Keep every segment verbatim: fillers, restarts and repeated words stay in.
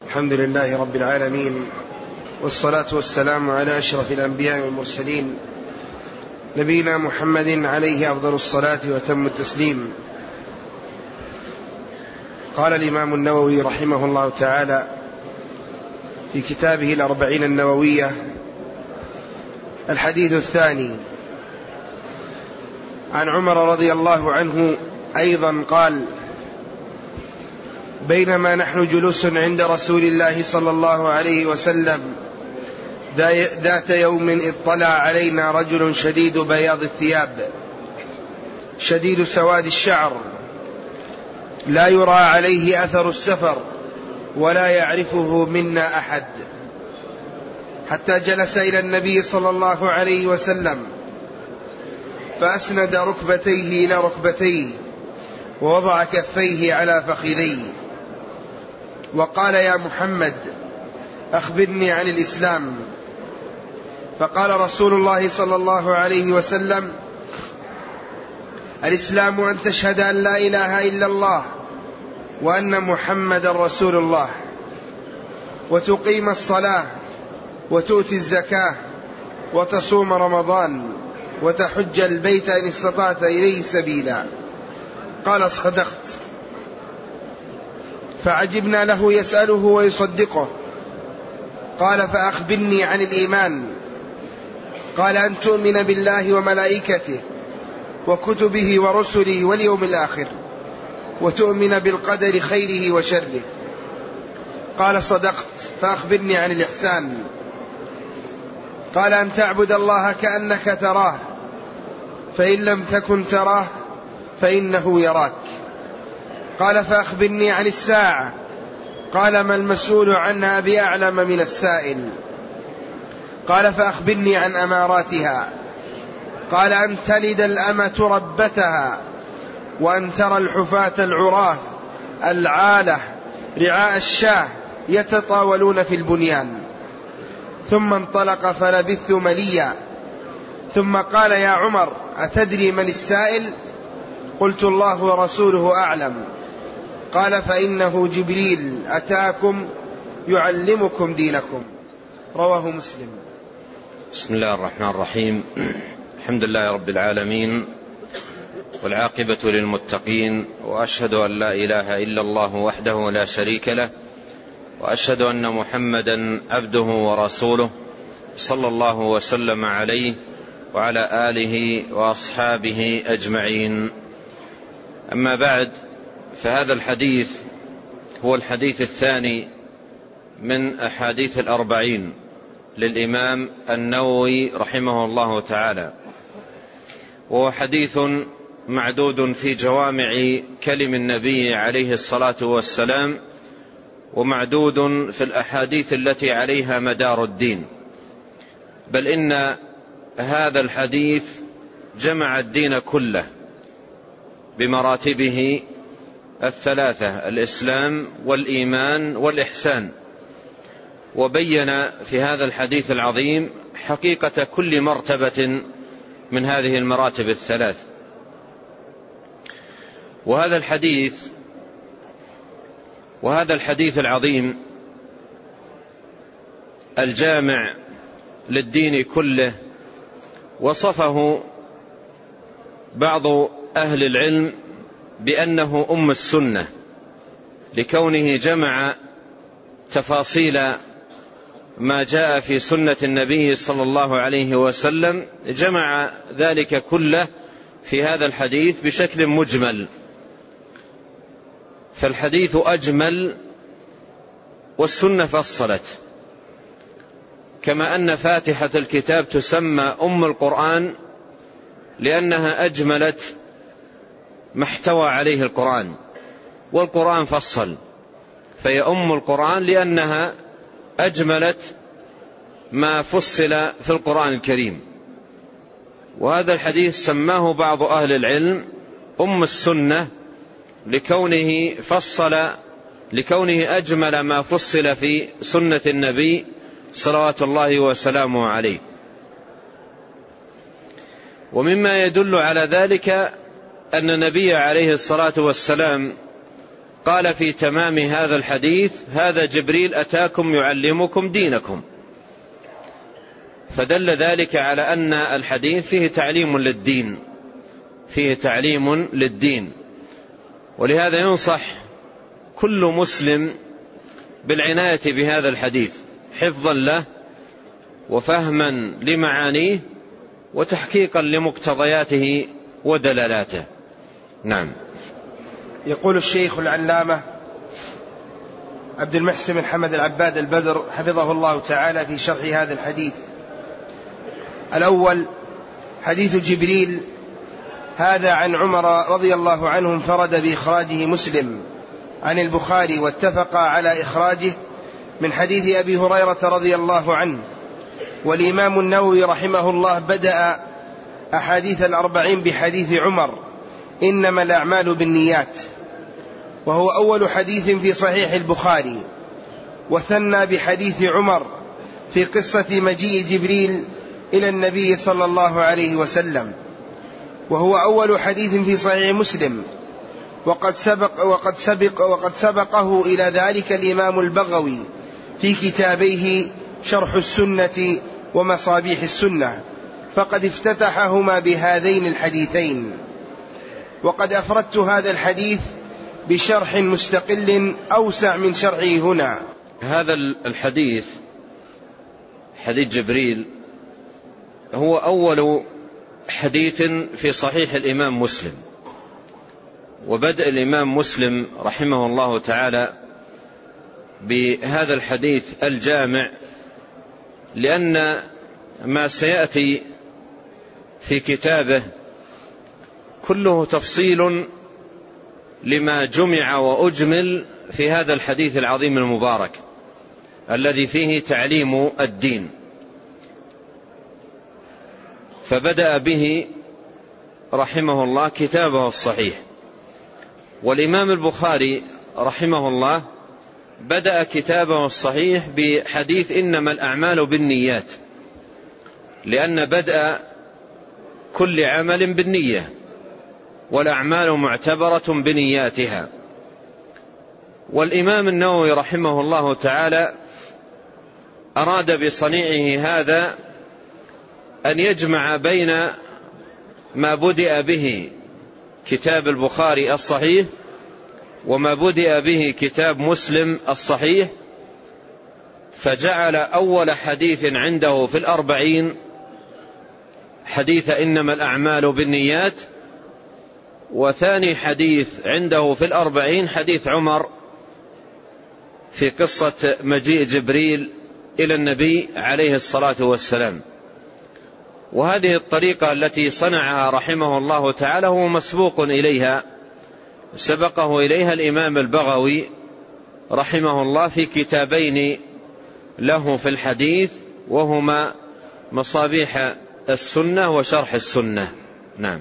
الحمد لله رب العالمين، والصلاة والسلام على أشرف الأنبياء والمرسلين نبينا محمد عليه أفضل الصلاة وتم التسليم. قال الإمام النووي رحمه الله تعالى في كتابه الأربعين النووية: الحديث الثاني عن عمر رضي الله عنه أيضا قال: بينما نحن جلوس عند رسول الله صلى الله عليه وسلم ذات يوم اطلع علينا رجل شديد بياض الثياب شديد سواد الشعر، لا يرى عليه أثر السفر ولا يعرفه منا أحد، حتى جلس إلى النبي صلى الله عليه وسلم فأسند ركبتيه إلى ركبتيه ووضع كفيه على فخذيه وقال: يا محمد أخبرني عن الإسلام. فقال رسول الله صلى الله عليه وسلم: الإسلام أن تشهد أن لا إله إلا الله وأن محمد رسول الله، وتقيم الصلاة وتؤتي الزكاة وتصوم رمضان وتحج البيت إن استطعت إليه سبيلا. قال: صدقت. فعجبنا له يسأله ويصدقه. قال: فأخبرني عن الإيمان. قال: أن تؤمن بالله وملائكته وكتبه ورسله واليوم الآخر، وتؤمن بالقدر خيره وشره. قال: صدقت. فأخبرني عن الإحسان. قال: أن تعبد الله كأنك تراه، فإن لم تكن تراه فإنه يراك. قال: فأخبرني عن الساعة. قال: ما المسؤول عنها بأعلم من السائل. قال: فأخبرني عن أماراتها. قال: أن تلد الأمة ربتها، وأن ترى الحفاة العراة العالة رعاء الشاه يتطاولون في البنيان. ثم انطلق فلبثت مليا، ثم قال: يا عمر أتدري من السائل؟ قلت: الله ورسوله أعلم. قال: فإنه جبريل أتاكم يعلمكم دينكم. رواه مسلم. بسم الله الرحمن الرحيم. الحمد لله رب العالمين، والعاقبة للمتقين، وأشهد أن لا إله إلا الله وحده لا شريك له، وأشهد أن محمدا عبده ورسوله صلى الله وسلم عليه وعلى آله وأصحابه أجمعين. أما بعد، فهذا الحديث هو الحديث الثاني من أحاديث الأربعين للإمام النووي رحمه الله تعالى، وهو حديث معدود في جوامع كلم النبي عليه الصلاة والسلام، ومعدود في الأحاديث التي عليها مدار الدين، بل إن هذا الحديث جمع الدين كله بمراتبه الثلاثة: الإسلام والإيمان والإحسان، وبين في هذا الحديث العظيم حقيقة كل مرتبة من هذه المراتب الثلاث. وهذا الحديث وهذا الحديث العظيم الجامع للدين كله وصفه بعض أهل العلم بأنه أم السنة، لكونه جمع تفاصيل ما جاء في سنة النبي صلى الله عليه وسلم، جمع ذلك كله في هذا الحديث بشكل مجمل. فالحديث أجمل والسنة فصلت، كما أن فاتحة الكتاب تسمى أم القرآن لأنها أجملت ما احتوى عليه القرآن، والقرآن فصل، فهي أم القرآن لأنها أجملت ما فصل في القرآن الكريم. وهذا الحديث سماه بعض أهل العلم أم السنة لكونه فصل لكونه أجمل ما فصل في سنة النبي صلوات الله وسلامه عليه. ومما يدل على ذلك أن النبي عليه الصلاة والسلام قال في تمام هذا الحديث: هذا جبريل أتاكم يعلمكم دينكم. فدل ذلك على أن الحديث فيه تعليم للدين، فيه تعليم للدين. ولهذا ينصح كل مسلم بالعناية بهذا الحديث حفظا له وفهما لمعانيه وتحقيقا لمقتضياته ودلالاته. نعم. يقول الشيخ العلامة عبد المحسن بن حمد العباد البدر حفظه الله تعالى في شرح هذا الحديث: الأول حديث جبريل، هذا عن عمر رضي الله عنه انفرد بإخراجه مسلم عن البخاري، واتفق على إخراجه من حديث أبي هريرة رضي الله عنه. والإمام النووي رحمه الله بدأ أحاديث الأربعين بحديث عمر: إنما الأعمال بالنيات، وهو أول حديث في صحيح البخاري. وثنى بحديث عمر في قصة مجيء جبريل إلى النبي صلى الله عليه وسلم، وهو أول حديث في صحيح مسلم. وقد سبق وقد سبق وقد سبقه إلى ذلك الإمام البغوي في كتابيه شرح السنة ومصابيح السنة، فقد افتتحهما بهذين الحديثين. وقد أفردت هذا الحديث بشرح مستقل أوسع من شرحه هنا. هذا الحديث، حديث جبريل، هو أول حديث في صحيح الإمام مسلم. وبدأ الإمام مسلم رحمه الله تعالى بهذا الحديث الجامع، لأن ما سيأتي في كتابه كله تفصيل لما جمع وأجمل في هذا الحديث العظيم المبارك الذي فيه تعليم الدين. فبدأ به رحمه الله كتابه الصحيح. والإمام البخاري رحمه الله بدأ كتابه الصحيح بحديث إنما الأعمال بالنيات، لأن بدأ كل عمل بالنية، والأعمال معتبرة بنياتها. والإمام النووي رحمه الله تعالى أراد بصنيعه هذا أن يجمع بين ما بدأ به كتاب البخاري الصحيح وما بدأ به كتاب مسلم الصحيح، فجعل أول حديث عنده في الأربعين حديث إنما الأعمال بالنيات، وثاني حديث عنده في الأربعين حديث عمر في قصة مجيء جبريل إلى النبي عليه الصلاة والسلام. وهذه الطريقة التي صنعها رحمه الله تعالى هو مسبوق إليها، سبقه إليها الإمام البغوي رحمه الله في كتابين له في الحديث، وهما مصابيح السنة وشرح السنة. نعم.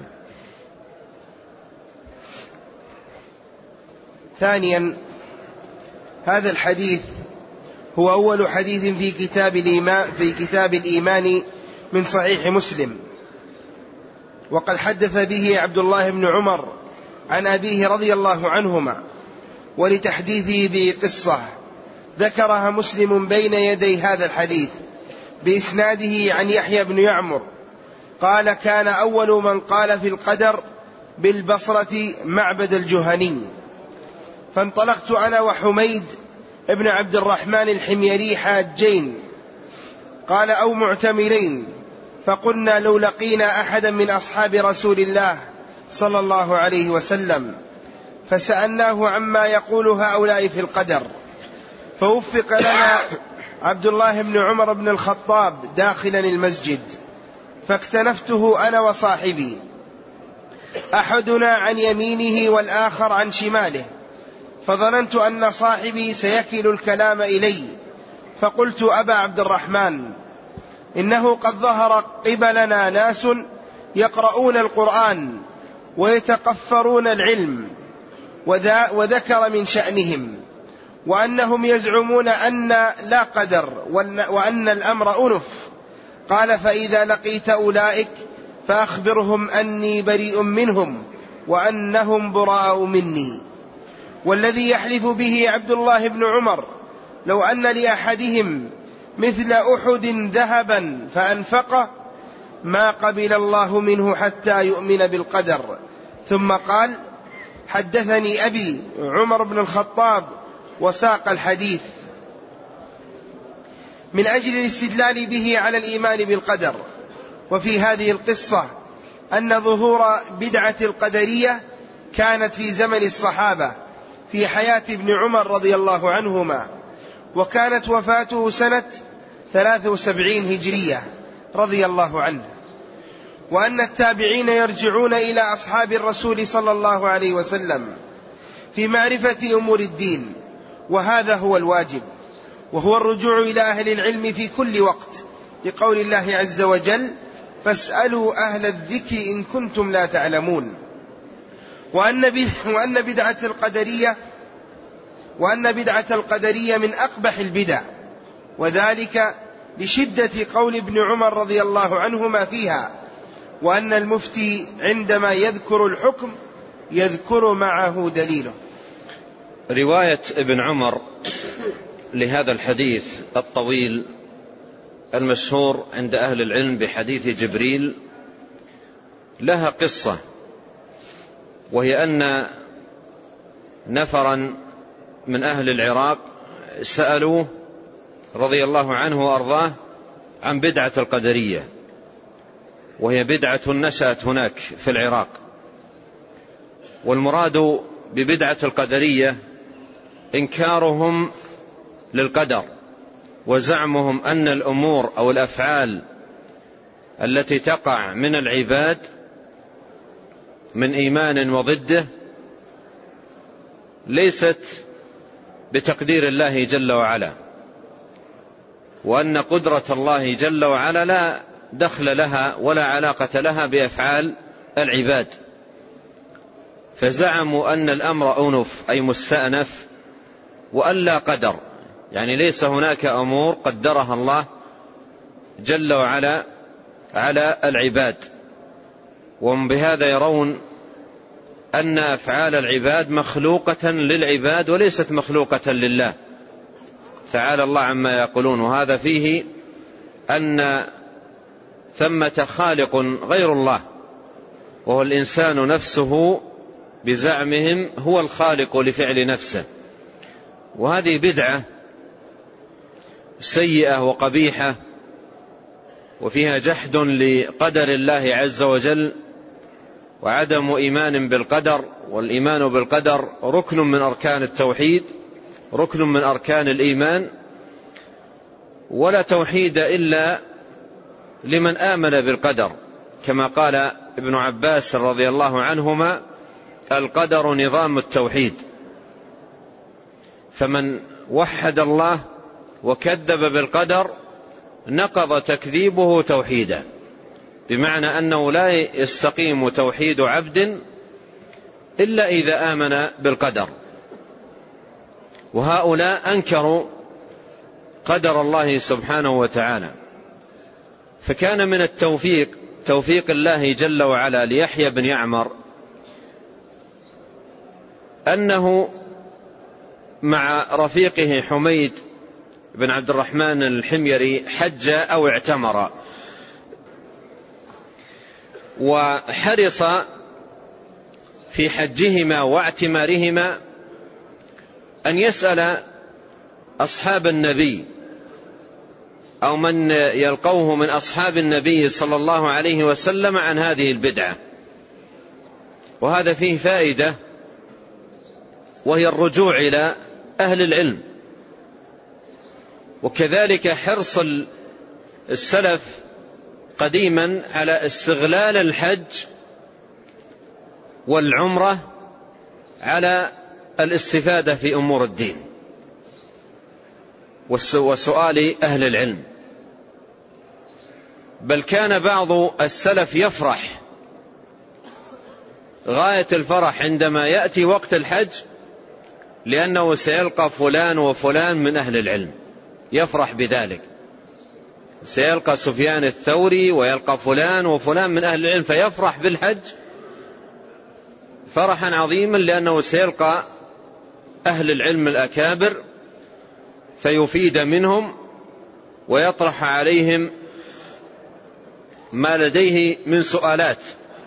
ثانيا، هذا الحديث هو أول حديث في كتاب الإيمان, في كتاب الإيمان من صحيح مسلم، وقد حدث به عبد الله بن عمر عن أبيه رضي الله عنهما، ولتحديثه بقصة ذكرها مسلم بين يدي هذا الحديث بإسناده عن يحيى بن يعمر قال: كان أول من قال في القدر بالبصرة معبد الجهني، فانطلقت أنا وحميد ابن عبد الرحمن الحميري حاجين، قال أو معتمرين، فقلنا لو لقينا أحدا من أصحاب رسول الله صلى الله عليه وسلم فسألناه عما يقول هؤلاء في القدر، فوفق لنا عبد الله بن عمر بن الخطاب داخلا المسجد، فاكتنفته أنا وصاحبي، أحدنا عن يمينه والآخر عن شماله، فظننت أن صاحبي سيكل الكلام إلي، فقلت: أبا عبد الرحمن، إنه قد ظهر قبلنا ناس يقرؤون القرآن ويتقفرون العلم، وذكر من شأنهم وأنهم يزعمون أن لا قدر وأن الأمر أنف. قال: فإذا لقيت أولئك فأخبرهم أني بريء منهم وأنهم براء مني. والذي يحلف به عبد الله بن عمر لو أن لأحدهم مثل أحد ذهبا فأنفقه ما قبل الله منه حتى يؤمن بالقدر. ثم قال: حدثني أبي عمر بن الخطاب وساق الحديث من أجل الاستدلال به على الإيمان بالقدر. وفي هذه القصة أن ظهور بدعة القدرية كانت في زمن الصحابة في حياة ابن عمر رضي الله عنهما، وكانت وفاته سنة ثلاث وسبعين هجرية رضي الله عنه، وأن التابعين يرجعون إلى أصحاب الرسول صلى الله عليه وسلم في معرفة أمور الدين، وهذا هو الواجب، وهو الرجوع إلى أهل العلم في كل وقت، لقول الله عز وجل: فاسألوا أهل الذكر إن كنتم لا تعلمون. وأن بدعة القدرية وأن بدعة القدرية من أقبح البدع، وذلك بشدة قول ابن عمر رضي الله عنهما فيها، وأن المفتي عندما يذكر الحكم يذكر معه دليله. رواية ابن عمر لهذا الحديث الطويل المشهور عند أهل العلم بحديث جبريل لها قصة، وهي أن نفرا من أهل العراق سألوه رضي الله عنه وأرضاه عن بدعة القدرية، وهي بدعة نشأت هناك في العراق. والمراد ببدعة القدرية إنكارهم للقدر، وزعمهم أن الأمور أو الأفعال التي تقع من العباد من إيمان وضده ليست بتقدير الله جل وعلا، وأن قدرة الله جل وعلا لا دخل لها ولا علاقة لها بأفعال العباد. فزعموا أن الأمر أنف أي مستأنف، وأن لا قدر، يعني ليس هناك أمور قدرها الله جل وعلا على العباد. وهم بهذا يرون أن أفعال العباد مخلوقة للعباد وليست مخلوقة لله تعالى الله عما يقولون. وهذا فيه أن ثمة خالق غير الله، وهو الإنسان نفسه بزعمهم هو الخالق لفعل نفسه. وهذه بدعة سيئة وقبيحة، وفيها جحد لقدر الله عز وجل وعدم إيمان بالقدر. والإيمان بالقدر ركن من أركان التوحيد، ركن من أركان الإيمان، ولا توحيد إلا لمن آمن بالقدر، كما قال ابن عباس رضي الله عنهما: القدر نظام التوحيد. فمن وحد الله وكذب بالقدر نقض تكذيبه توحيدا، بمعنى أنه لا يستقيم توحيد عبد إلا إذا آمن بالقدر. وهؤلاء أنكروا قدر الله سبحانه وتعالى. فكان من التوفيق توفيق الله جل وعلا ليحيى بن يعمر أنه مع رفيقه حميد بن عبد الرحمن الحميري حج أو اعتمر، وحرص في حجهما واعتمارهما أن يسأل أصحاب النبي أو من يلقوه من أصحاب النبي صلى الله عليه وسلم عن هذه البدعة. وهذا فيه فائدة، وهي الرجوع إلى أهل العلم. وكذلك حرص السلف قديما على استغلال الحج والعمرة على الاستفادة في أمور الدين وسؤال أهل العلم. بل كان بعض السلف يفرح غاية الفرح عندما يأتي وقت الحج، لأنه سيلقى فلان وفلان من أهل العلم، يفرح بذلك. سيلقى سفيان الثوري ويلقى فلان وفلان من أهل العلم، فيفرح بالحج فرحا عظيما، لأنه سيلقى أهل العلم الأكابر فيفيد منهم ويطرح عليهم ما لديه من سؤالات،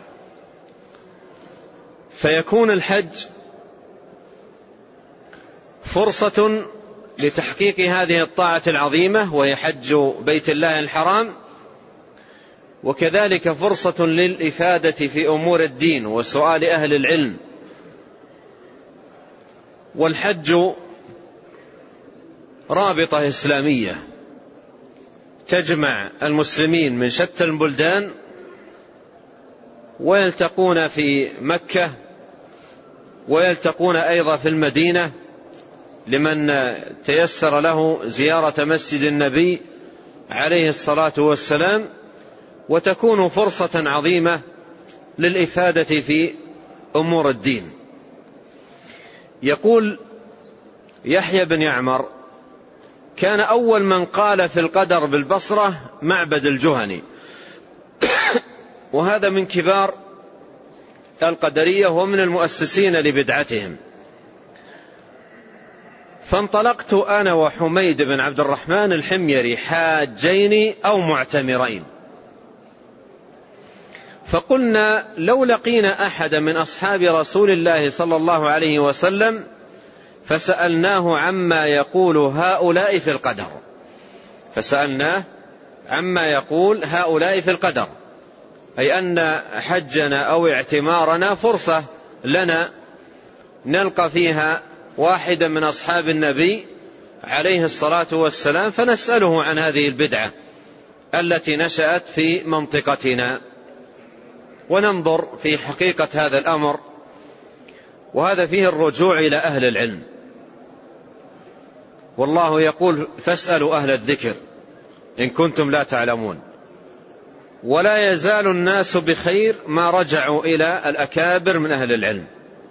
فيكون الحج فرصة لتحقيق هذه الطاعة العظيمة وهي حج بيت الله الحرام، وكذلك فرصة للإفادة في أمور الدين وسؤال أهل العلم. والحج رابطة إسلامية تجمع المسلمين من شتى البلدان ويلتقون في مكة ويلتقون أيضا في المدينة لمن تيسر له زيارة مسجد النبي عليه الصلاة والسلام، وتكون فرصة عظيمة للإفادة في أمور الدين. يقول يحيى بن يعمر: كان أول من قال في القدر بالبصرة معبد الجهني، وهذا من كبار القدرية ومن المؤسسين لبدعتهم. فانطلقت أنا وحميد بن عبد الرحمن الحميري حاجين أو معتمرين، فقلنا لو لقينا أحد من أصحاب رسول الله صلى الله عليه وسلم فسألناه عما يقول هؤلاء في القدر فسألناه عما يقول هؤلاء في القدر أي أن حجنا أو اعتمارنا فرصة لنا نلقى فيها واحدا من أصحاب النبي عليه الصلاة والسلام فنسأله عن هذه البدعة التي نشأت في منطقتنا وننظر في حقيقة هذا الأمر. وهذا فيه الرجوع إلى أهل العلم، والله يقول: فاسألوا أهل الذكر إن كنتم لا تعلمون. ولا يزال الناس بخير ما رجعوا إلى الأكابر من أهل العلم،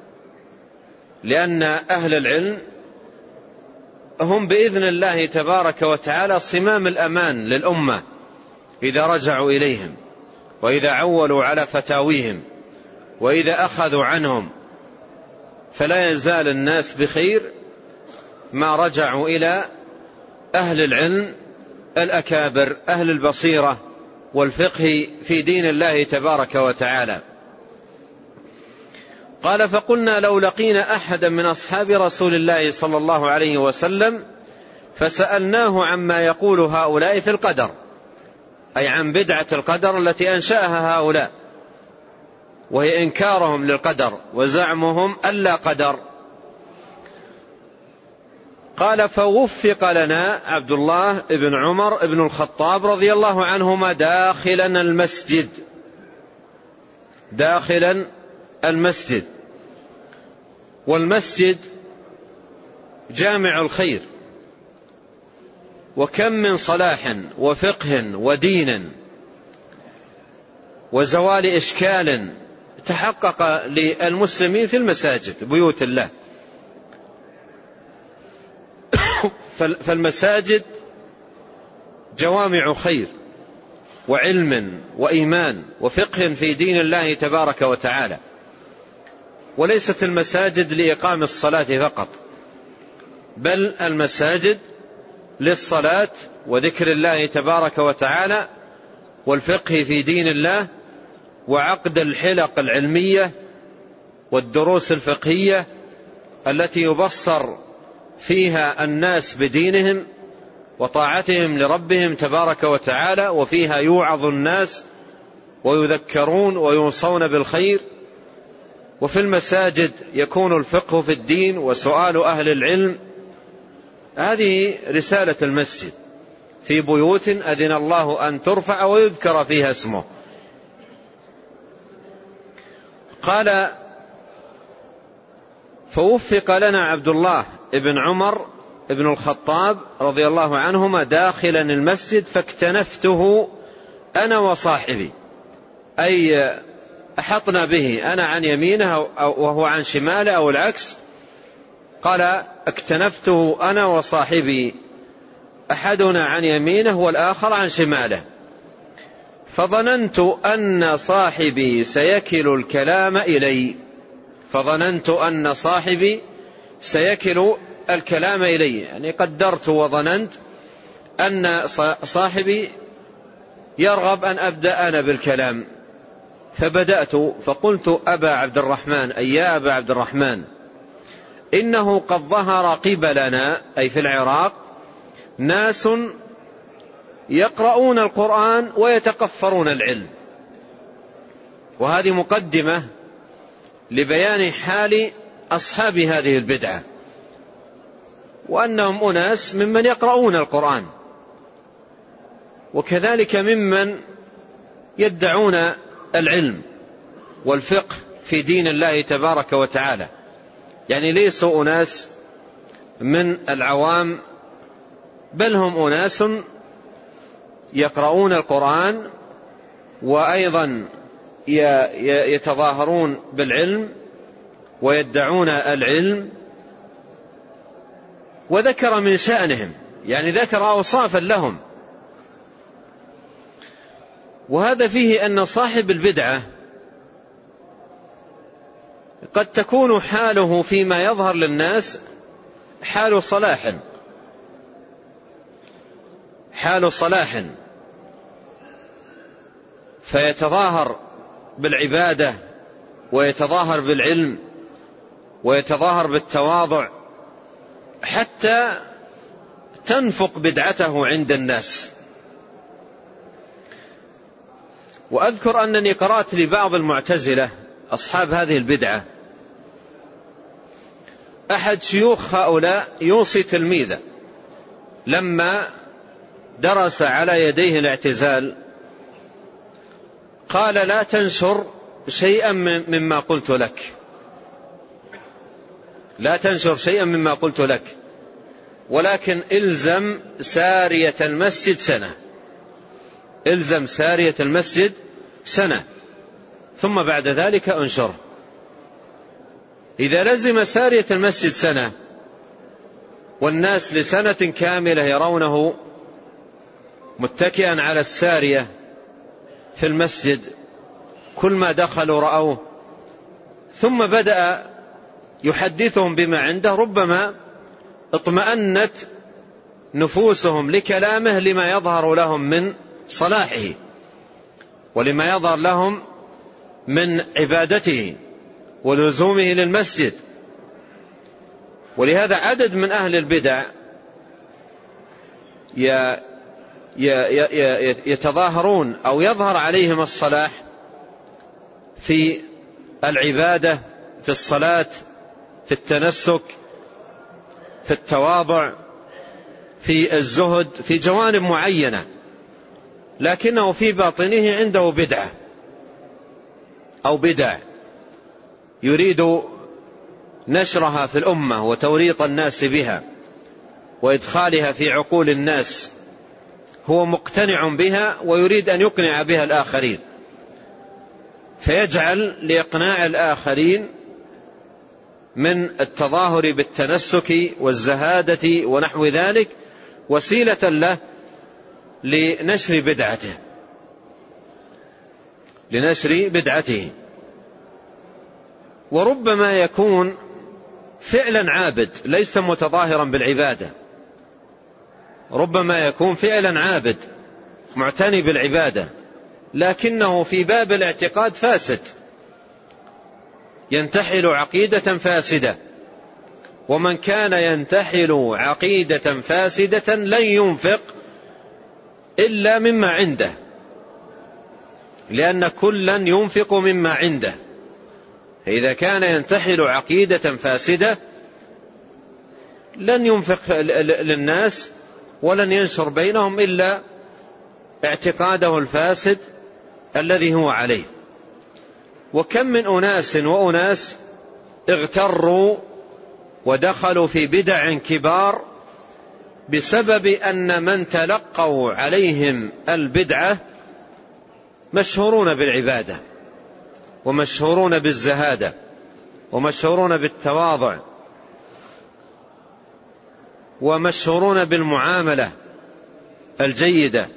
لأن أهل العلم هم بإذن الله تبارك وتعالى صمام الأمان للأمة إذا رجعوا إليهم، وإذا عولوا على فتاويهم، وإذا أخذوا عنهم، فلا يزال الناس بخير ما رجعوا إلى أهل العلم الأكابر أهل البصيرة والفقه في دين الله تبارك وتعالى. قال: فقلنا لو لقينا أحدا من أصحاب رسول الله صلى الله عليه وسلم فسألناه عما يقول هؤلاء في القدر، أي عن بدعة القدر التي أنشأها هؤلاء، وهي إنكارهم للقدر وزعمهم ألا قدر. قال: فوفق لنا عبد الله بن عمر بن الخطاب رضي الله عنهما داخلا المسجد داخلا المسجد والمسجد جامع الخير، وكم من صلاح وفقه ودين وزوال إشكال تحقق للمسلمين في المساجد بيوت الله. فالمساجد جوامع خير وعلم وإيمان وفقه في دين الله تبارك وتعالى، وليست المساجد لإقام الصلاة فقط، بل المساجد للصلاة وذكر الله تبارك وتعالى والفقه في دين الله وعقد الحلق العلمية والدروس الفقهية التي يبصر فيها الناس بدينهم وطاعتهم لربهم تبارك وتعالى، وفيها يوعظ الناس ويذكرون ويوصون بالخير. وفي المساجد يكون الفقه في الدين وسؤال أهل العلم. هذه رسالة المسجد في بيوت أذن الله أن ترفع ويذكر فيها اسمه. قال: فوفق لنا عبد الله بن عمر بن الخطاب رضي الله عنهما داخلا المسجد فاكتنفته أنا وصاحبي، أي أحطنا به، أنا عن يمينه وهو عن شماله أو العكس. قال: اكتنفته أنا وصاحبي، أحدنا عن يمينه والآخر عن شماله، فظننت أن صاحبي سيكل الكلام إلي فظننت أن صاحبي سيكل الكلام إلي، يعني قدرت وظننت أن صاحبي يرغب أن أبدأ أنا بالكلام، فبدأت فقلت: أبا عبد الرحمن، أي يا أبا عبد الرحمن، إنه قد ظهر قبلنا، أي في العراق، ناس يقرؤون القرآن ويتقفرون العلم. وهذه مقدمة لبيان حال أصحاب هذه البدعة، وأنهم أناس ممن يقرؤون القرآن، وكذلك ممن يدعون العلم والفقه في دين الله تبارك وتعالى، يعني ليسوا أناس من العوام، بل هم أناس يقرؤون القرآن وأيضا يتظاهرون بالعلم ويدعون العلم. وذكر من شأنهم، يعني ذكر أوصافا لهم، وهذا فيه أن صاحب البدعة قد تكون حاله فيما يظهر للناس حال صلاح حال صلاح فيتظاهر بالعبادة ويتظاهر بالعلم ويتظاهر بالتواضع حتى تنفق بدعته عند الناس. وأذكر أنني قرأت لبعض المعتزلة أصحاب هذه البدعة، أحد شيوخ هؤلاء يوصي تلميذه لما درس على يديه الاعتزال، قال: لا تنشر شيئا مما قلت لك، لا تنشر شيئا مما قلت لك، ولكن إلزم سارية المسجد سنة، إلزم سارية المسجد سنة، ثم بعد ذلك انشره. إذا لزم سارية المسجد سنة والناس لسنة كاملة يرونه متكئا على السارية في المسجد، كل ما دخلوا رأوه، ثم بدأ يحدثهم بما عنده، ربما اطمأنت نفوسهم لكلامه لما يظهر لهم من صلاحه ولما يظهر لهم من عبادته ولزومه للمسجد. ولهذا عدد من أهل البدع يتظاهرون أو يظهر عليهم الصلاح في العبادة، في الصلاة، في التنسك، في التواضع، في الزهد، في جوانب معينة، لكنه في باطنه عنده بدعة أو بدع يريد نشرها في الأمة وتوريط الناس بها وإدخالها في عقول الناس، هو مقتنع بها ويريد أن يقنع بها الآخرين، فيجعل لإقناع الآخرين من التظاهر بالتنسك والزهادة ونحو ذلك وسيلة له لنشر بدعته لنشر بدعته وربما يكون فعلا عابد ليس متظاهرا بالعبادة، ربما يكون فعلا عابد معتني بالعبادة، لكنه في باب الاعتقاد فاسد، ينتحل عقيدة فاسدة. ومن كان ينتحل عقيدة فاسدة لن ينفق إلا مما عنده، لأن كلا ينفق مما عنده. فإذا كان ينتحل عقيدة فاسدة لن ينفق للناس ولن ينشر بينهم إلا اعتقاده الفاسد الذي هو عليه. وكم من أناس وأناس اغتروا ودخلوا في بدع كبار بسبب أن من تلقوا عليهم البدعة مشهورون بالعبادة ومشهورون بالزهادة ومشهورون بالتواضع ومشهورون بالمعاملة الجيدة،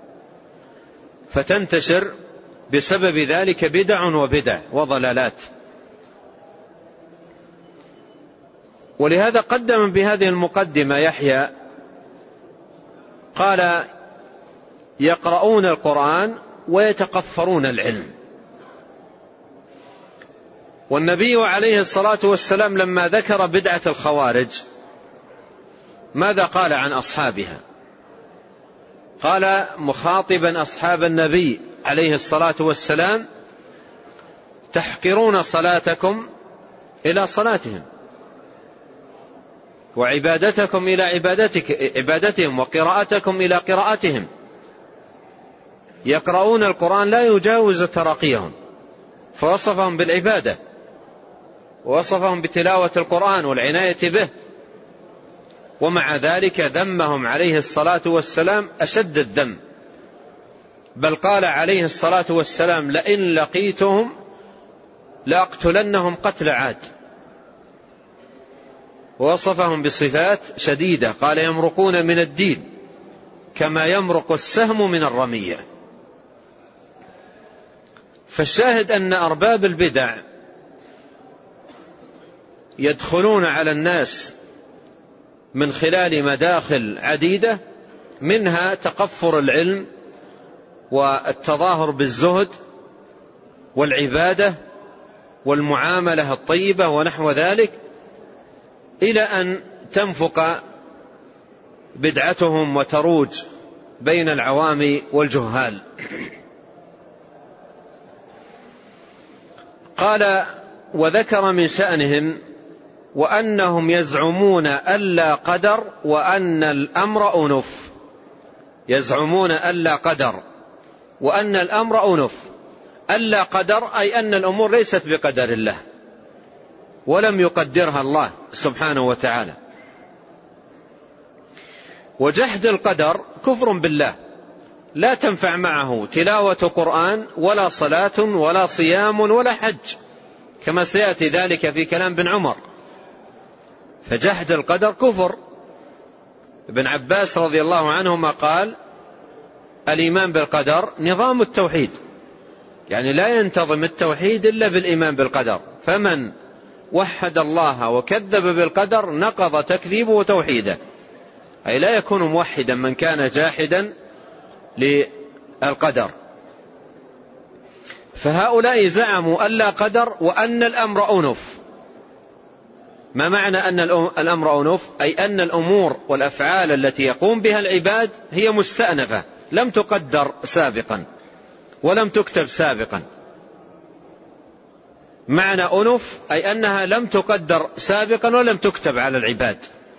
فتنتشر بسبب ذلك بدع وبدع وضلالات. ولهذا قدم بهذه المقدمة يحيى قال يقرؤون القرآن ويتقفرون العلم. والنبي عليه الصلاة والسلام لما ذكر بدعة الخوارج ماذا قال عن أصحابها؟ قال مخاطبا أصحاب النبي عليه الصلاة والسلام تحقرون صلاتكم إلى صلاتهم وعبادتكم إلى عبادتك عبادتهم وقراءتكم إلى قراءتهم. يقرؤون القرآن لا يجاوز تراقيهم، فوصفهم بالعبادة ووصفهم بتلاوة القرآن والعناية به، ومع ذلك ذمهم عليه الصلاة والسلام أشد الذم، بل قال عليه الصلاة والسلام لئن لقيتهم لأقتلنهم قتل عاد. ووصفهم بصفات شديدة، قال يمرقون من الدين كما يمرق السهم من الرمية. فالشاهد أن أرباب البدع يدخلون على الناس من خلال مداخل عديدة، منها تقفر العلم والتظاهر بالزهد والعبادة والمعاملة الطيبة ونحو ذلك، إلى أن تنفق بدعتهم وتروج بين العوام والجهال. قال وذكر من شأنهم وأنهم يزعمون ألا قدر وأن الأمر أنف. يزعمون ألا قدر وأن الأمر أنف. ألا قدر أي أن الأمور ليست بقدر الله ولم يقدرها الله سبحانه وتعالى. وجحد القدر كفر بالله، لا تنفع معه تلاوة قرآن ولا صلاة ولا صيام ولا حج، كما سيأتي ذلك في كلام ابن عمر. فجحد القدر كفر. ابن عباس رضي الله عنهما قال الإيمان بالقدر نظام التوحيد، يعني لا ينتظم التوحيد إلا بالإيمان بالقدر، فمن وحد الله وكذب بالقدر نقض تكذيبه وتوحيده، أي لا يكون موحدا من كان جاحدا للقدر. فهؤلاء زعموا ألا قدر وأن الأمر أنف. ما معنى أن الأمر أنف؟ أي أن الأمور والأفعال التي يقوم بها العباد هي مستأنفة لم تقدر سابقا ولم تكتب سابقا. معنى أنف أي أنها لم تقدر سابقا ولم تكتب على العباد.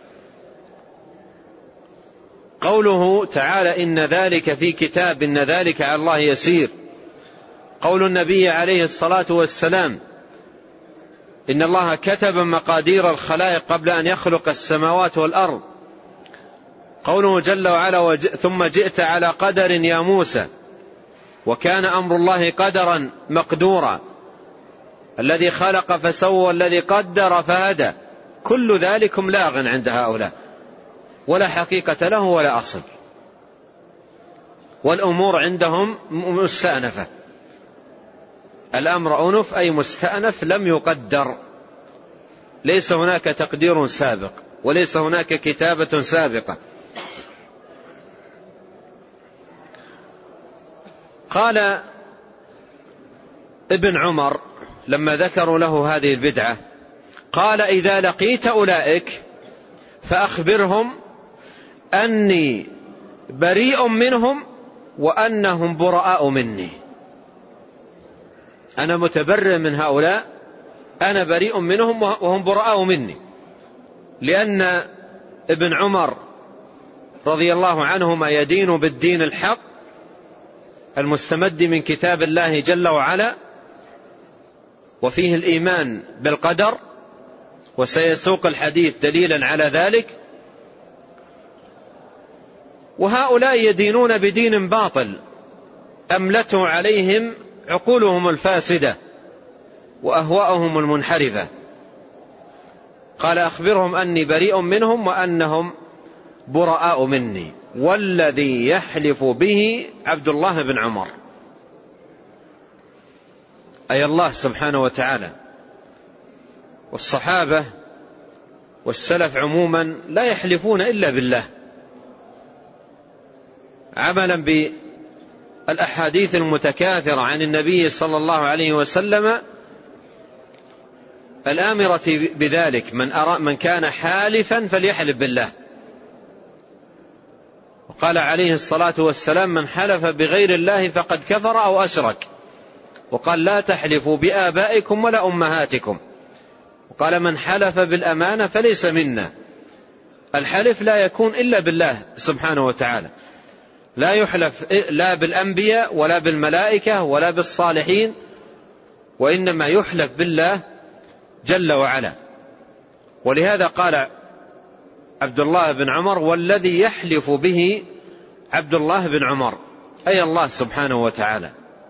قوله تعالى إن ذلك في كتاب إن ذلك على الله يسير. قول النبي عليه الصلاة والسلام إن الله كتب مقادير الخلائق قبل أن يخلق السماوات والأرض. قوله جل وعلا ثم جئت على قدر يا موسى وكان أمر الله قدرا مقدورا الذي خلق فسوى الذي قدر فهدى. كل ذلكم لاغ عند هؤلاء ولا حقيقة له ولا أصل، والأمور عندهم مستأنفة. الأمر أنف أي مستأنف لم يقدر، ليس هناك تقدير سابق وليس هناك كتابة سابقة. قال ابن عمر لما ذكروا له هذه البدعة قال إذا لقيت أولئك فأخبرهم أني بريء منهم وأنهم براء مني. أنا متبرئ من هؤلاء، أنا بريء منهم وهم براء مني. لأن ابن عمر رضي الله عنهما يدين بالدين الحق المستمد من كتاب الله جل وعلا، وفيه الإيمان بالقدر، وسيسوق الحديث دليلا على ذلك. وهؤلاء يدينون بدين باطل أملته عليهم عقولهم الفاسدة وأهواءهم المنحرفة. قال أخبرهم أني بريء منهم وأنهم براء مني، والذي يحلف به عبد الله بن عمر أي الله سبحانه وتعالى. والصحابة والسلف عموما لا يحلفون إلا بالله، عملا بالأحاديث المتكاثرة عن النبي صلى الله عليه وسلم الآمرة بذلك. من, أرى من كان حالفا فليحلف بالله. وقال عليه الصلاة والسلام: من حلف بغير الله فقد كفر أو أشرك. وقال: لا تحلفوا بآبائكم ولا أمهاتكم. وقال: من حلف بالأمانة فليس منا. الحلف لا يكون إلا بالله سبحانه وتعالى، لا يحلف لا بالأنبياء ولا بالملائكة ولا بالصالحين، وإنما يحلف بالله جل وعلا. ولهذا قال عبد الله بن عمر: والذي يحلف به عبد الله بن عمر، أي الله سبحانه وتعالى.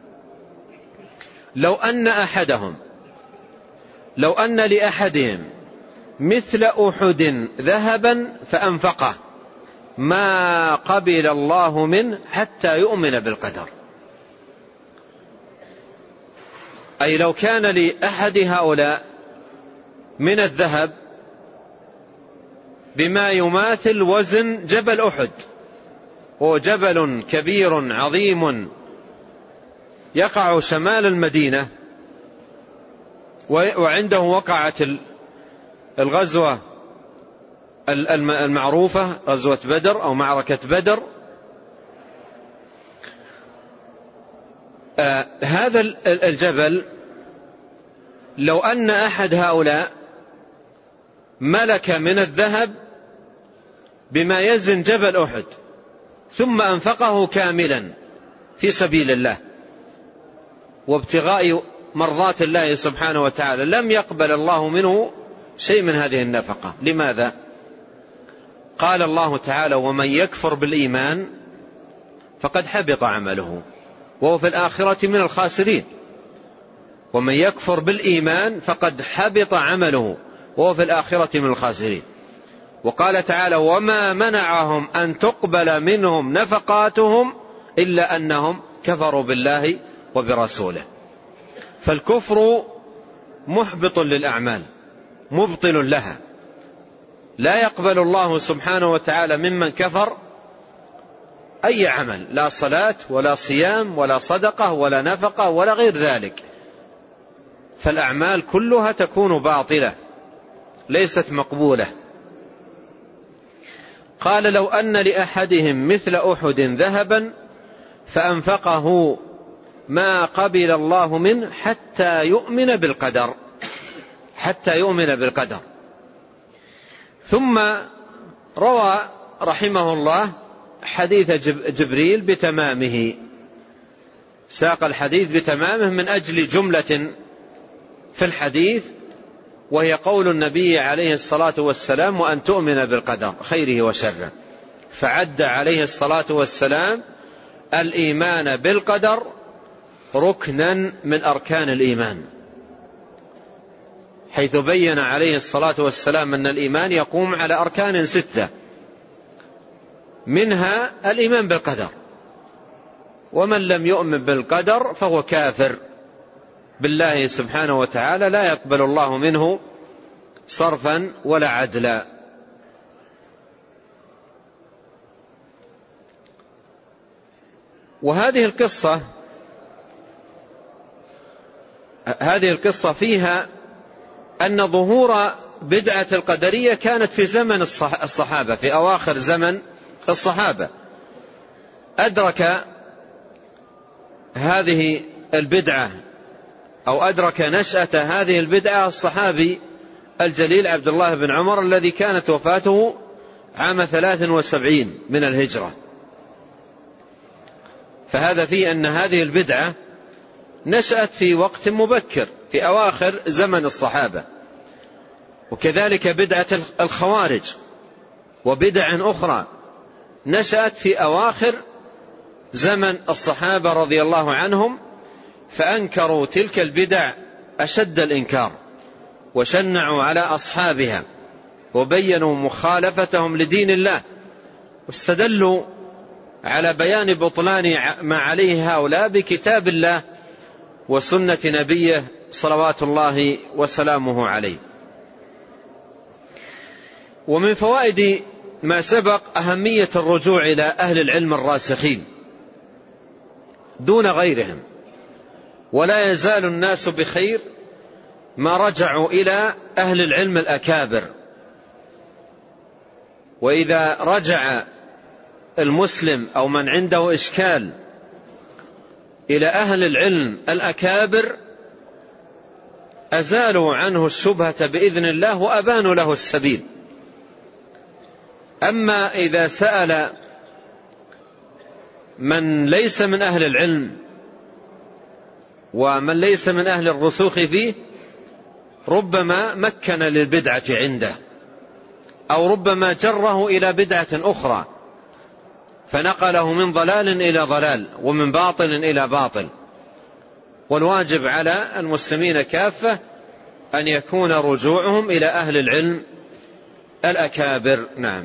لو أن أحدهم لو أن لأحدهم مثل أحد ذهبا فأنفقه ما قبل الله منه حتى يؤمن بالقدر. أي لو كان لأحد هؤلاء من الذهب بما يماثل وزن جبل أحد، هو جبل كبير عظيم يقع شمال المدينة، وعنده وقعت الغزوة المعروفة، غزوة بدر أو معركة بدر. آه هذا الجبل لو أن أحد هؤلاء ملك من الذهب بما يزن جبل أحد ثم أنفقه كاملا في سبيل الله وابتغاء مرضات الله سبحانه وتعالى، لم يقبل الله منه شيء من هذه النفقة. لماذا؟ قال الله تعالى: ومن يكفر بالإيمان فقد حبط عمله وهو في الآخرة من الخاسرين. ومن يكفر بالإيمان فقد حبط عمله وهو في الآخرة من الخاسرين. وقال تعالى: وما منعهم أن تقبل منهم نفقاتهم إلا أنهم كفروا بالله وبرسوله. فالكفر محبط للأعمال، مبطل لها، لا يقبل الله سبحانه وتعالى ممن كفر أي عمل، لا صلاة ولا صيام ولا صدقة ولا نفقة ولا غير ذلك. فالأعمال كلها تكون باطلة ليست مقبولة. قال: لو أن لأحدهم مثل أحد ذهبا فأنفقه ما قبل الله منه حتى يؤمن بالقدر، حتى يؤمن بالقدر. ثم روى رحمه الله حديث جبريل بتمامه، ساق الحديث بتمامه من أجل جملة في الحديث، وهي قول النبي عليه الصلاة والسلام: وأن تؤمن بالقدر خيره وشره. فعد عليه الصلاة والسلام الإيمان بالقدر ركنا من أركان الإيمان، حيث بين عليه الصلاة والسلام أن الإيمان يقوم على أركان ستة، منها الإيمان بالقدر. ومن لم يؤمن بالقدر فهو كافر بالله سبحانه وتعالى، لا يقبل الله منه صرفا ولا عدلا. وهذه القصة هذه القصة فيها أن ظهور بدعة القدرية كانت في زمن الصحابة، في أواخر زمن الصحابة. أدرك هذه البدعة أو أدرك نشأة هذه البدعة الصحابي الجليل عبد الله بن عمر، الذي كانت وفاته عام ثلاث وسبعين من الهجرة. فهذا فيه أن هذه البدعة نشأت في وقت مبكر في أواخر زمن الصحابة. وكذلك بدعة الخوارج وبدع أخرى نشأت في أواخر زمن الصحابة رضي الله عنهم، فأنكروا تلك البدع أشد الإنكار وشنعوا على أصحابها وبينوا مخالفتهم لدين الله، واستدلوا على بيان بطلان ما عليه هؤلاء بكتاب الله وسنة نبيه صلوات الله وسلامه عليه. ومن فوائد ما سبق أهمية الرجوع إلى أهل العلم الراسخين دون غيرهم، ولا يزال الناس بخير ما رجعوا إلى أهل العلم الأكابر. وإذا رجع المسلم أو من عنده إشكال إلى أهل العلم الأكابر أزالوا عنه الشبهة بإذن الله وأبانوا له السبيل. أما إذا سأل من ليس من أهل العلم ومن ليس من أهل الرسوخ فيه ربما مكن للبدعة عنده، أو ربما جره إلى بدعة أخرى فنقله من ضلال إلى ضلال ومن باطل إلى باطل. والواجب على المسلمين كافة أن يكون رجوعهم إلى أهل العلم الأكابر. نعم.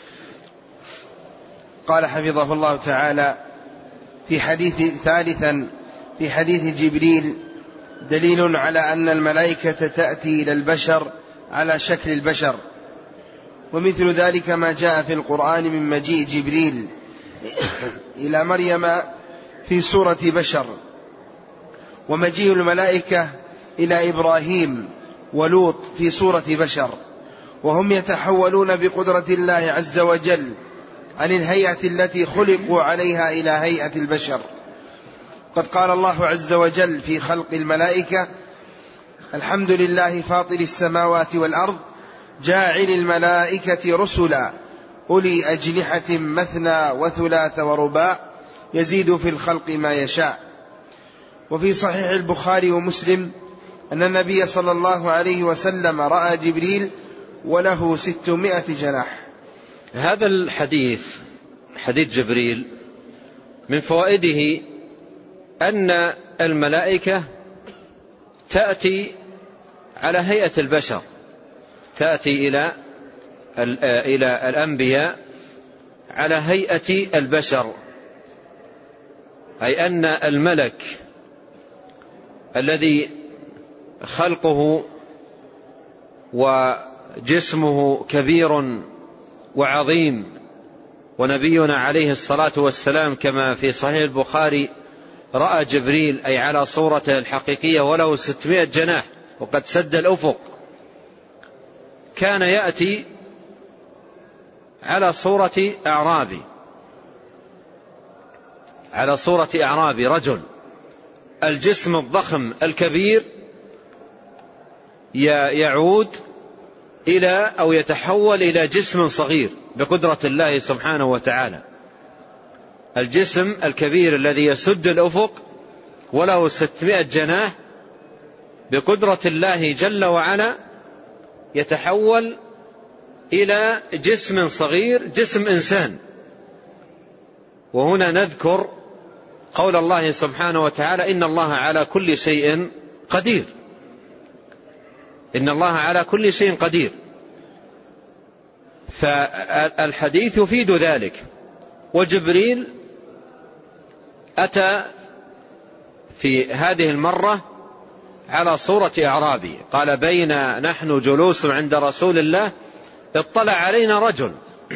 قال حفظه الله تعالى في حديث ثالثا في حديث جبريل دليل على أن الملائكة تأتي إلى البشر على شكل البشر، ومثل ذلك ما جاء في القرآن من مجيء جبريل إلى مريم في صورة بشر، ومجيء الملائكة إلى إبراهيم ولوط في صورة بشر، وهم يتحولون بقدرة الله عز وجل عن الهيئة التي خلقوا عليها إلى هيئة البشر. قد قال الله عز وجل في خلق الملائكة: الحمد لله فاطر السماوات والأرض جاعل الملائكة رسلا أولي أجنحة مثنى وثلاث ورباع يزيد في الخلق ما يشاء. وفي صحيح البخاري ومسلم أن النبي صلى الله عليه وسلم رأى جبريل وله ستمائة جناح. هذا الحديث حديث جبريل من فوائده أن الملائكة تأتي على هيئة البشر، تأتي إلى إلى الأنبياء على هيئة البشر، أي أن الملك الذي خلقه وجسمه كبير وعظيم، ونبينا عليه الصلاة والسلام كما في صحيح البخاري رأى جبريل أي على صورته الحقيقية وله ستمائة جناح وقد سد الأفق، كان يأتي على صورة أعرابي على صورة أعرابي رجل، الجسم الضخم الكبير يعود إلى أو يتحول إلى جسم صغير بقدرة الله سبحانه وتعالى. الجسم الكبير الذي يسد الأفق وله ستمائة جناح بقدرة الله جل وعلا يتحول إلى جسم صغير، جسم إنسان. وهنا نذكر قول الله سبحانه وتعالى: إن الله على كل شيء قدير. إن الله على كل شيء قدير. فالحديث يفيد ذلك. وجبريل أتى في هذه المرة على صورة أعرابي، قال: بين نحن جلوس عند رسول الله اطلع علينا رجل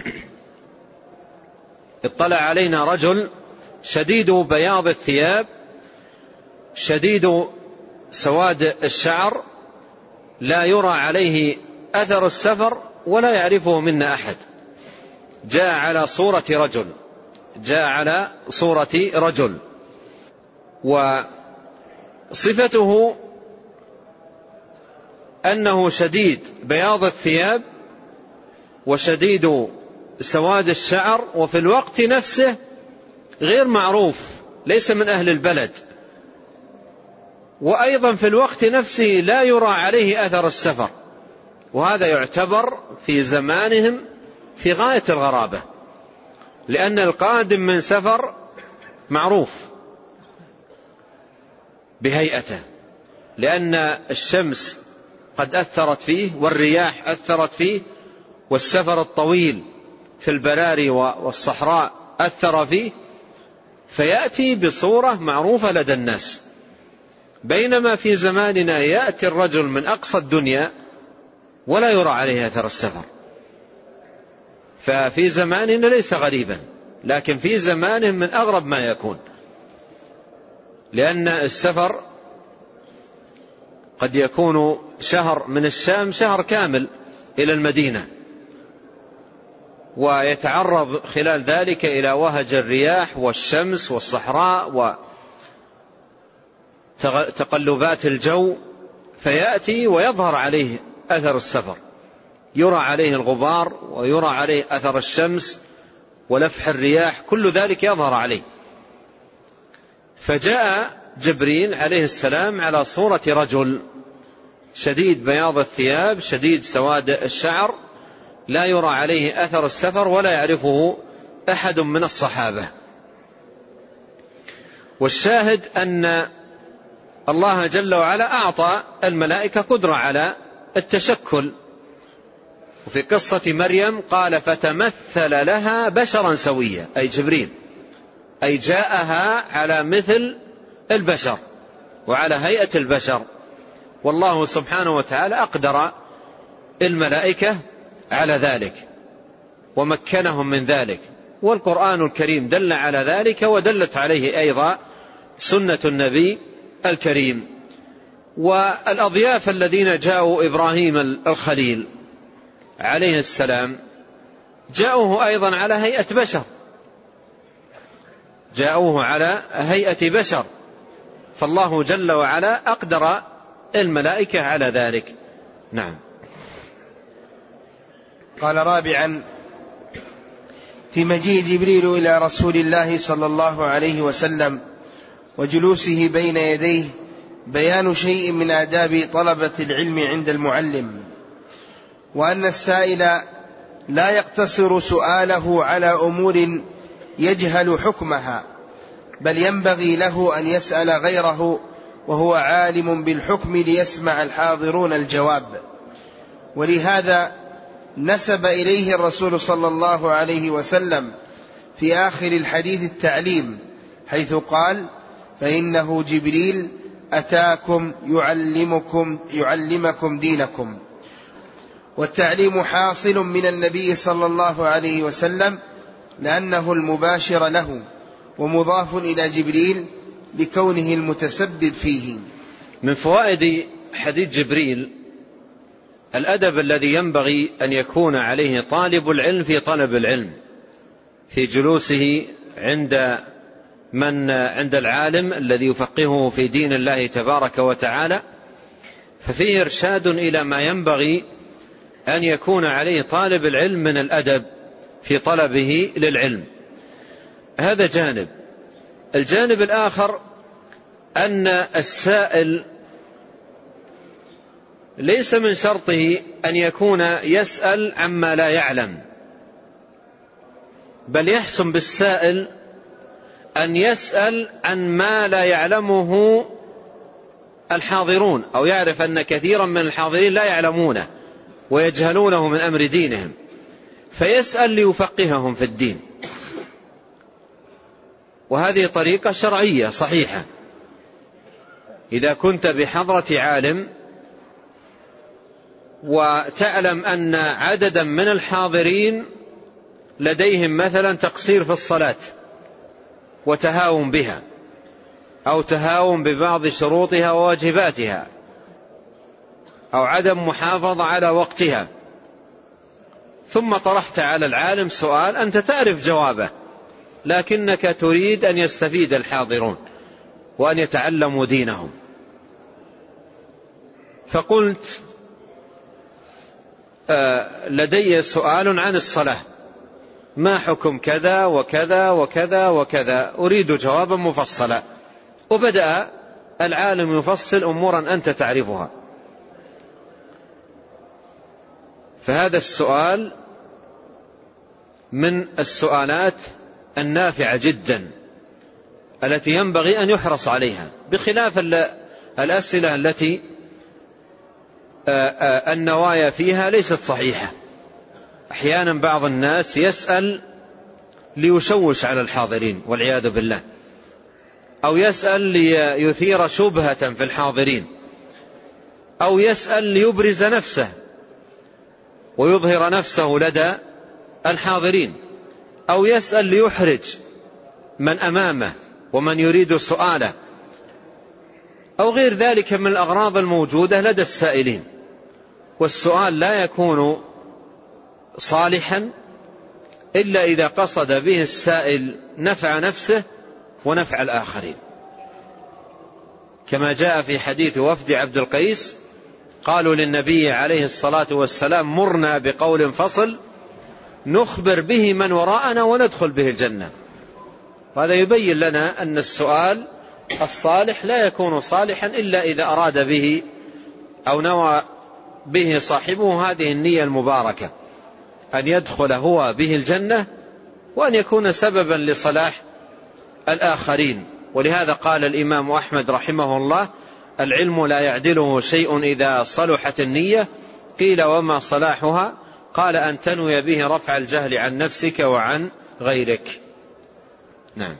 اطلع علينا رجل شديد بياض الثياب شديد سواد الشعر، لا يرى عليه أثر السفر ولا يعرفه منا أحد. جاء على صورة رجل جاء على صورة رجل وصفته أنه شديد بياض الثياب وشديد سواد الشعر، وفي الوقت نفسه غير معروف، ليس من أهل البلد، وأيضا في الوقت نفسه لا يرى عليه أثر السفر. وهذا يعتبر في زمانهم في غاية الغرابة، لأن القادم من سفر معروف بهيئته، لأن الشمس قد أثرت فيه والرياح أثرت فيه والسفر الطويل في البراري والصحراء أثر فيه، فيأتي بصورة معروفة لدى الناس. بينما في زماننا يأتي الرجل من أقصى الدنيا ولا يرى عليه أثر السفر، ففي زماننا ليس غريبا، لكن في زمانهم من أغرب ما يكون، لأن السفر قد يكون شهر من الشام شهر كامل إلى المدينة، ويتعرض خلال ذلك إلى وهج الرياح والشمس والصحراء وتقلبات الجو، فيأتي ويظهر عليه أثر السفر، يرى عليه الغبار ويرى عليه أثر الشمس ولفح الرياح، كل ذلك يظهر عليه. فجاء جبريل عليه السلام على صورة رجل شديد بياض الثياب شديد سواد الشعر، لا يرى عليه أثر السفر ولا يعرفه أحد من الصحابة. والشاهد أن الله جل وعلا أعطى الملائكة قدرة على التشكل. وفي قصة مريم قال فتمثل لها بشرا سويا، أي جبريل، أي جاءها على مثل البشر وعلى هيئة البشر. والله سبحانه وتعالى أقدر الملائكة على ذلك ومكنهم من ذلك، والقرآن الكريم دل على ذلك ودلت عليه أيضا سنة النبي الكريم. والأضياف الذين جاءوا إبراهيم الخليل عليه السلام جاءوه أيضا على هيئة بشر، جاءوه على هيئة بشر، فالله جل وعلا أقدر الملائكة على ذلك. نعم. قال رابعا: في مجيء جبريل إلى رسول الله صلى الله عليه وسلم وجلوسه بين يديه بيان شيء من آداب طلبة العلم عند المعلم، وأن السائل لا يقتصر سؤاله على أمور يجهل حكمها، بل ينبغي له أن يسأل غيره وهو عالم بالحكم ليسمع الحاضرون الجواب. ولهذا نسب إليه الرسول صلى الله عليه وسلم في آخر الحديث التعليم، حيث قال: فإنه جبريل أتاكم يعلمكم, يعلمكم دينكم. والتعليم حاصل من النبي صلى الله عليه وسلم لأنه المباشر له، ومضاف إلى جبريل لكونه المتسبب فيه. من فوائد حديث جبريل الأدب الذي ينبغي أن يكون عليه طالب العلم في طلب العلم، في جلوسه عند من عند العالم الذي يفقهه في دين الله تبارك وتعالى، ففيه إرشاد إلى ما ينبغي أن يكون عليه طالب العلم من الأدب في طلبه للعلم. هذا جانب. الجانب الآخر أن السائل ليس من شرطه أن يكون يسأل عما لا يعلم، بل يحسن بالسائل أن يسأل عن ما لا يعلمه الحاضرون، أو يعرف أن كثيرا من الحاضرين لا يعلمونه ويجهلونه من أمر دينهم، فيسأل ليفقههم في الدين. وهذه طريقة شرعية صحيحة. إذا كنت بحضرة عالم وتعلم أن عددا من الحاضرين لديهم مثلا تقصير في الصلاة وتهاون بها، أو تهاون ببعض شروطها وواجباتها، أو عدم محافظة على وقتها، ثم طرحت على العالم سؤال أنت تعرف جوابه لكنك تريد أن يستفيد الحاضرون وأن يتعلموا دينهم، فقلت آه لدي سؤال عن الصلاة، ما حكم كذا وكذا وكذا وكذا، أريد جوابا مفصلا. وبدأ العالم يفصل أمورا أنت تعرفها. فهذا السؤال من السؤالات النافعة جدا التي ينبغي أن يحرص عليها، بخلاف الأسئلة التي النوايا فيها ليست صحيحة. أحيانا بعض الناس يسأل ليشوش على الحاضرين والعياذ بالله، أو يسأل ليثير شبهة في الحاضرين، أو يسأل ليبرز نفسه ويظهر نفسه لدى الحاضرين، أو يسأل ليحرج من أمامه ومن يريد سؤاله، أو غير ذلك من الأغراض الموجودة لدى السائلين. والسؤال لا يكون صالحا إلا إذا قصد به السائل نفع نفسه ونفع الآخرين، كما جاء في حديث وفد عبد القيس قالوا للنبي عليه الصلاة والسلام مرنا بقول فصل نخبر به من وراءنا وندخل به الجنة. وهذا يبين لنا أن السؤال الصالح لا يكون صالحا إلا إذا أراد به أو نوى به صاحبه هذه النية المباركة، أن يدخل هو به الجنة وأن يكون سببا لصلاح الآخرين. ولهذا قال الإمام أحمد رحمه الله العلم لا يعدله شيء إذا صلحت النية. قيل وما صلاحها؟ قال أن تنوي به رفع الجهل عن نفسك وعن غيرك. نعم.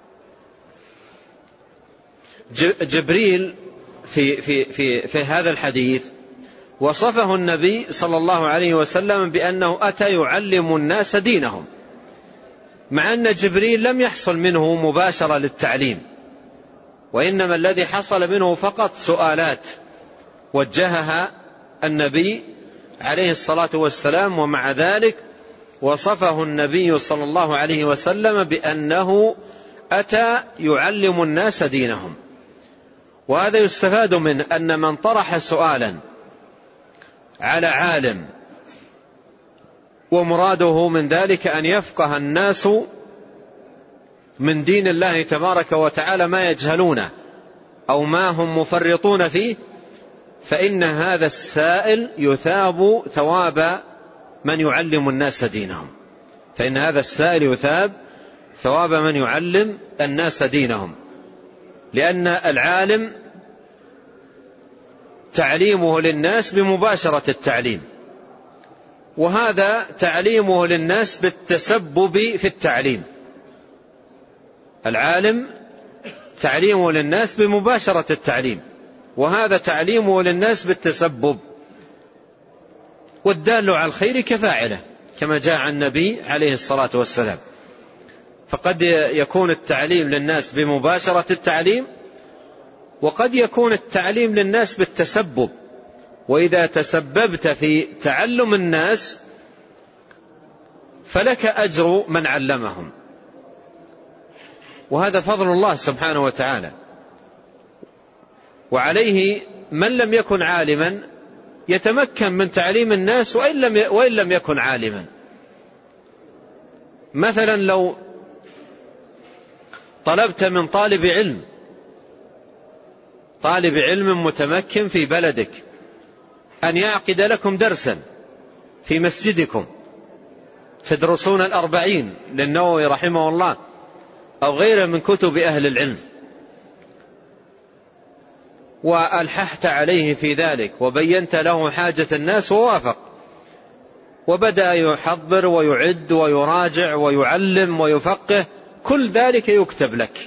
جبريل في, في, في, في هذا الحديث وصفه النبي صلى الله عليه وسلم بأنه أتى يعلم الناس دينهم، مع أن جبريل لم يحصل منه مباشرة للتعليم، وإنما الذي حصل منه فقط سؤالات وجهها النبي عليه الصلاة والسلام. ومع ذلك وصفه النبي صلى الله عليه وسلم بأنه أتى يعلم الناس دينهم. وهذا يستفاد منه أن من طرح سؤالا على عالم ومراده من ذلك أن يفقه الناس من دين الله تبارك وتعالى ما يجهلونه أو ما هم مفرطون فيه، فإن هذا السائل يثاب ثواب من يعلم الناس دينهم، فإن هذا السائل يثاب ثواب من يعلم الناس دينهم، لأن العالم تعليمه للناس بمباشرة التعليم، وهذا تعليمه للناس بالتسبب في التعليم. العالم تعليمه للناس بمباشرة التعليم، وهذا تعليمه للناس بالتسبب. والدال على الخير كفاعله كما جاء عن النبي عليه الصلاة والسلام. فقد يكون التعليم للناس بمباشرة التعليم، وقد يكون التعليم للناس بالتسبب. وإذا تسببت في تعلم الناس فلك أجر من علمهم، وهذا فضل الله سبحانه وتعالى. وعليه من لم يكن عالما يتمكن من تعليم الناس وإن لم وإن لم يكن عالما. مثلا لو طلبت من طالب علم طالب علم متمكن في بلدك أن يعقد لكم درسا في مسجدكم تدرسون الأربعين للنووي رحمه الله أو غيره من كتب أهل العلم، وألححت عليه في ذلك وبينت له حاجة الناس ووافق، وبدأ يحضر ويعد ويراجع ويعلم ويفقه، كل ذلك يكتب لك،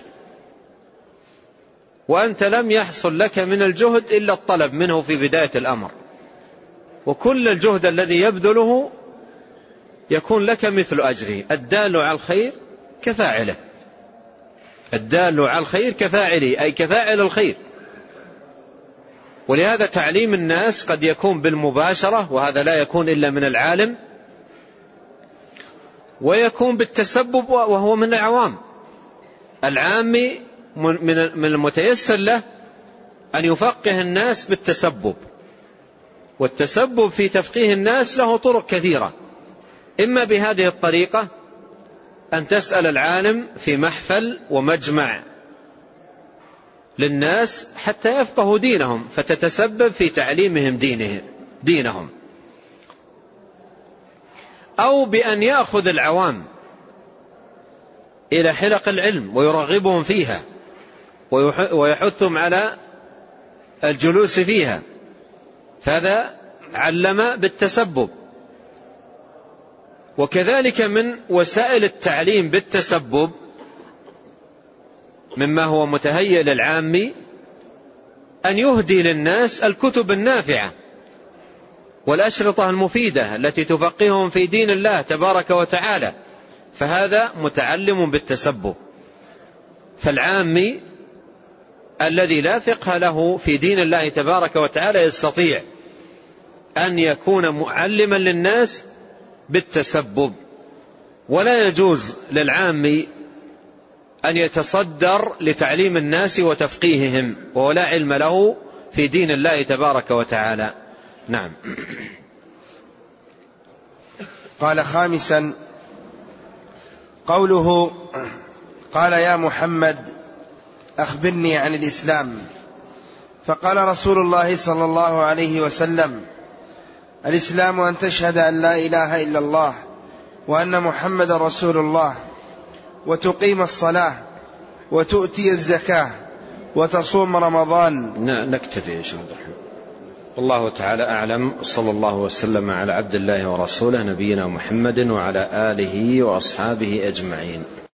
وأنت لم يحصل لك من الجهد إلا الطلب منه في بداية الأمر، وكل الجهد الذي يبذله يكون لك مثل أجره. الدال على الخير كفاعله، الدال على الخير كفاعله، أي كفاعل الخير. ولهذا تعليم الناس قد يكون بالمباشرة، وهذا لا يكون إلا من العالم، ويكون بالتسبب وهو من العوام. العامي من المتيسر له أن يفقه الناس بالتسبب، والتسبب في تفقيه الناس له طرق كثيرة، إما بهذه الطريقة أن تسأل العالم في محفل ومجمع للناس حتى يفقهوا دينهم فتتسبب في تعليمهم دينه دينهم، أو بأن يأخذ العوام إلى حلق العلم ويرغبهم فيها ويحثهم على الجلوس فيها، فهذا علم بالتسبب. وكذلك من وسائل التعليم بالتسبب مما هو متهيئ للعامي أن يهدي للناس الكتب النافعة والأشرطة المفيدة التي تفقههم في دين الله تبارك وتعالى، فهذا متعلم بالتسبب. فالعامي الذي لا فقه له في دين الله تبارك وتعالى يستطيع أن يكون معلما للناس بالتسبب، ولا يجوز للعامي أن يتصدر لتعليم الناس وتفقيههم وهو لا علم له في دين الله تبارك وتعالى. نعم. قال خامسا قوله قال يا محمد أخبرني عن الإسلام، فقال رسول الله صلى الله عليه وسلم الإسلام أن تشهد أن لا إله إلا الله وأن محمد رسول الله وتقيم الصلاة وتؤتي الزكاة وتصوم رمضان. نكتفي إن شاء الله. والله تعالى أعلم، صلى الله وسلم على عبد الله ورسوله نبينا محمد وعلى آله وأصحابه أجمعين.